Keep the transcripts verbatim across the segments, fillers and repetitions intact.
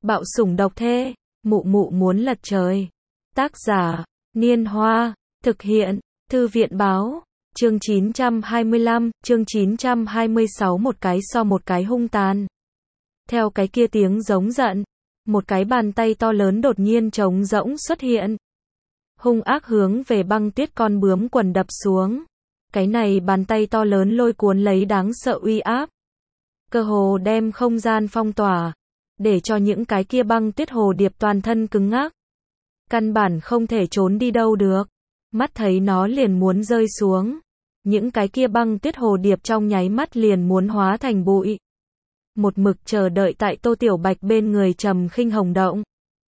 Bạo sủng độc thê, mụ mụ muốn lật trời. Tác giả, Niên Hoa, thực hiện, Thư viện Báo, chương chín trăm hai mươi lăm, chương chín trăm hai mươi sáu một cái so một cái hung tàn. Theo cái kia tiếng giống giận, một cái bàn tay to lớn đột nhiên trống rỗng xuất hiện. Hung ác hướng về Băng Tuyết con bướm quần đập xuống. Cái này bàn tay to lớn lôi cuốn lấy đáng sợ uy áp. Cơ hồ đem không gian phong tỏa, để cho những cái kia băng tuyết hồ điệp toàn thân cứng ngắc. Căn bản không thể trốn đi đâu được. Mắt thấy nó liền muốn rơi xuống. Những cái kia băng tuyết hồ điệp trong nháy mắt liền muốn hóa thành bụi. Một mực chờ đợi tại Tô Tiểu Bạch bên người Trầm Khinh Hồng động.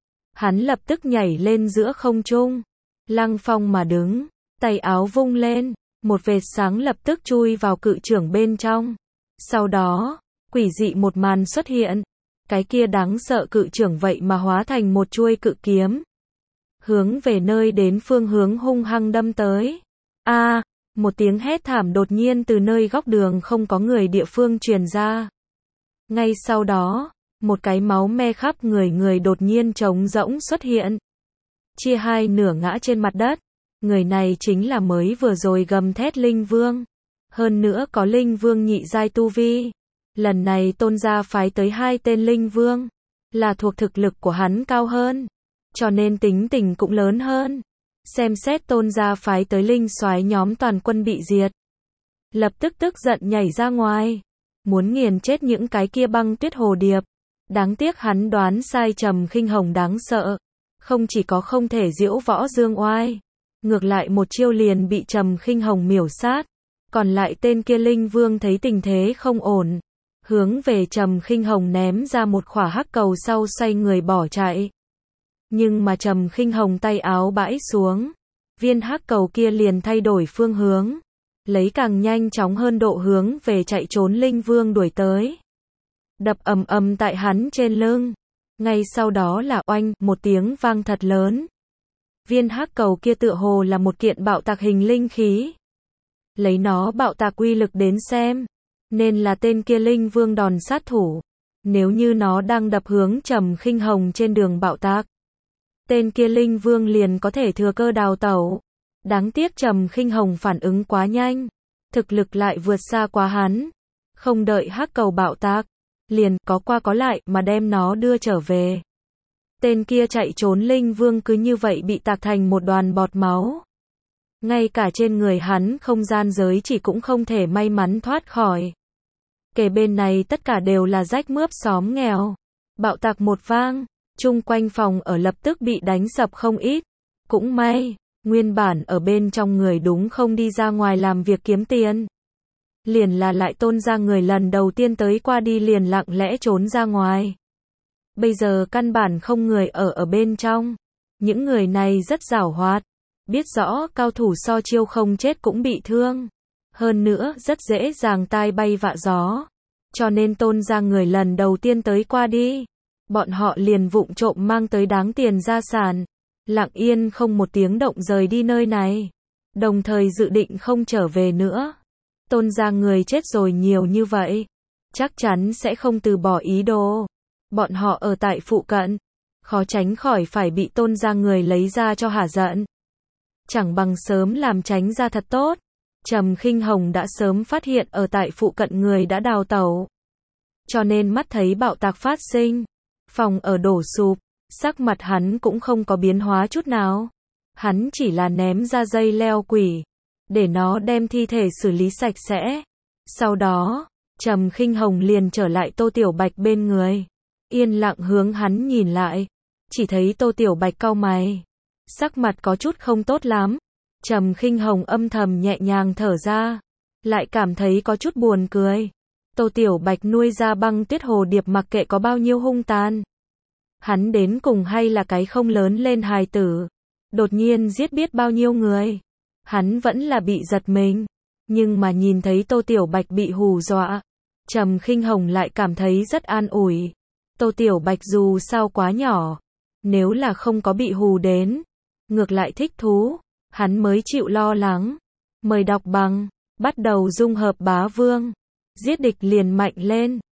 Hắn lập tức nhảy lên giữa không trung, lăng phong mà đứng, tay áo vung lên, một vệt sáng lập tức chui vào cự trưởng bên trong. Sau đó, quỷ dị một màn xuất hiện, cái kia đáng sợ cự trưởng vậy mà hóa thành một chuôi cự kiếm, hướng về nơi đến phương hướng hung hăng đâm tới. A, à, một tiếng hét thảm đột nhiên từ nơi góc đường không có người địa phương truyền ra. Ngay sau đó, một cái máu me khắp người người đột nhiên trống rỗng xuất hiện, chia hai nửa ngã trên mặt đất. Người này chính là mới vừa rồi gầm thét Linh Vương, hơn nữa có Linh Vương nhị giai tu vi. Lần này Tôn gia phái tới hai tên Linh Vương, là thuộc thực lực của hắn cao hơn, cho nên tính tình cũng lớn hơn. Xem xét Tôn gia phái tới linh soái nhóm toàn quân bị diệt, lập tức tức giận nhảy ra ngoài, muốn nghiền chết những cái kia băng tuyết hồ điệp. Đáng tiếc hắn đoán sai Trầm Khinh Hồng đáng sợ, không chỉ có không thể diễu võ dương oai, ngược lại một chiêu liền bị Trầm Khinh Hồng miểu sát. Còn lại tên kia Linh Vương thấy tình thế không ổn, hướng về Trầm Khinh Hồng ném ra một khỏa hắc cầu sau xoay người bỏ chạy. Nhưng mà Trầm Khinh Hồng tay áo bãi xuống, viên hắc cầu kia liền thay đổi phương hướng, lấy càng nhanh chóng hơn độ hướng về chạy trốn Linh Vương đuổi tới, đập ầm ầm tại hắn trên lưng. Ngay sau đó là oanh, một tiếng vang thật lớn. Viên hắc cầu kia tựa hồ là một kiện bạo tạc hình linh khí. Lấy nó bạo tạc uy lực đến xem, nên là tên kia Linh Vương đòn sát thủ. Nếu như nó đang đập hướng Trầm Khinh Hồng trên đường bạo tạc, tên kia Linh Vương liền có thể thừa cơ đào tẩu. Đáng tiếc Trầm Khinh Hồng phản ứng quá nhanh, thực lực lại vượt xa quá hắn. Không đợi hắc cầu bạo tạc, liền có qua có lại mà đem nó đưa trở về. Tên kia chạy trốn Linh Vương cứ như vậy bị tạc thành một đoàn bọt máu. Ngay cả trên người hắn không gian giới chỉ cũng không thể may mắn thoát khỏi. Kể bên này tất cả đều là rách mướp xóm nghèo. Bạo tạc một vang, chung quanh phòng ở lập tức bị đánh sập không ít. Cũng may, nguyên bản ở bên trong người đúng không đi ra ngoài làm việc kiếm tiền. Liền là lại Tôn gia người lần đầu tiên tới qua đi liền lặng lẽ trốn ra ngoài. Bây giờ căn bản không người ở ở bên trong. Những người này rất giảo hoạt, biết rõ cao thủ so chiêu không chết cũng bị thương. Hơn nữa rất dễ dàng tai bay vạ gió. Cho nên Tôn gia người lần đầu tiên tới qua đi, bọn họ liền vụng trộm mang tới đáng tiền gia sản, lặng yên không một tiếng động rời đi nơi này. Đồng thời dự định không trở về nữa. Tôn gia người chết rồi nhiều như vậy, chắc chắn sẽ không từ bỏ ý đồ. Bọn họ ở tại phụ cận, khó tránh khỏi phải bị Tôn gia người lấy ra cho hả giận. Chẳng bằng sớm làm tránh ra thật tốt. Trầm Khinh Hồng đã sớm phát hiện ở tại phụ cận người đã đào tẩu, cho nên mắt thấy bạo tạc phát sinh, phòng ở đổ sụp, sắc mặt hắn cũng không có biến hóa chút nào. Hắn chỉ là ném ra dây leo quỷ, để nó đem thi thể xử lý sạch sẽ. Sau đó, Trầm Khinh Hồng liền trở lại Tô Tiểu Bạch bên người, yên lặng hướng hắn nhìn lại. Chỉ thấy Tô Tiểu Bạch cau mày, sắc mặt có chút không tốt lắm. Trầm Khinh Hồng âm thầm nhẹ nhàng thở ra, lại cảm thấy có chút buồn cười. Tô Tiểu Bạch nuôi ra băng tuyết hồ điệp mặc kệ có bao nhiêu hung tàn, hắn đến cùng hay là cái không lớn lên hài tử, đột nhiên giết biết bao nhiêu người. Hắn vẫn là bị giật mình, nhưng mà nhìn thấy Tô Tiểu Bạch bị hù dọa, Trầm Khinh Hồng lại cảm thấy rất an ủi. Tô Tiểu Bạch dù sao quá nhỏ, nếu là không có bị hù đến, ngược lại thích thú, hắn mới chịu lo lắng. Mời đọc bằng, bắt đầu dung hợp bá vương, giết địch liền mạnh lên.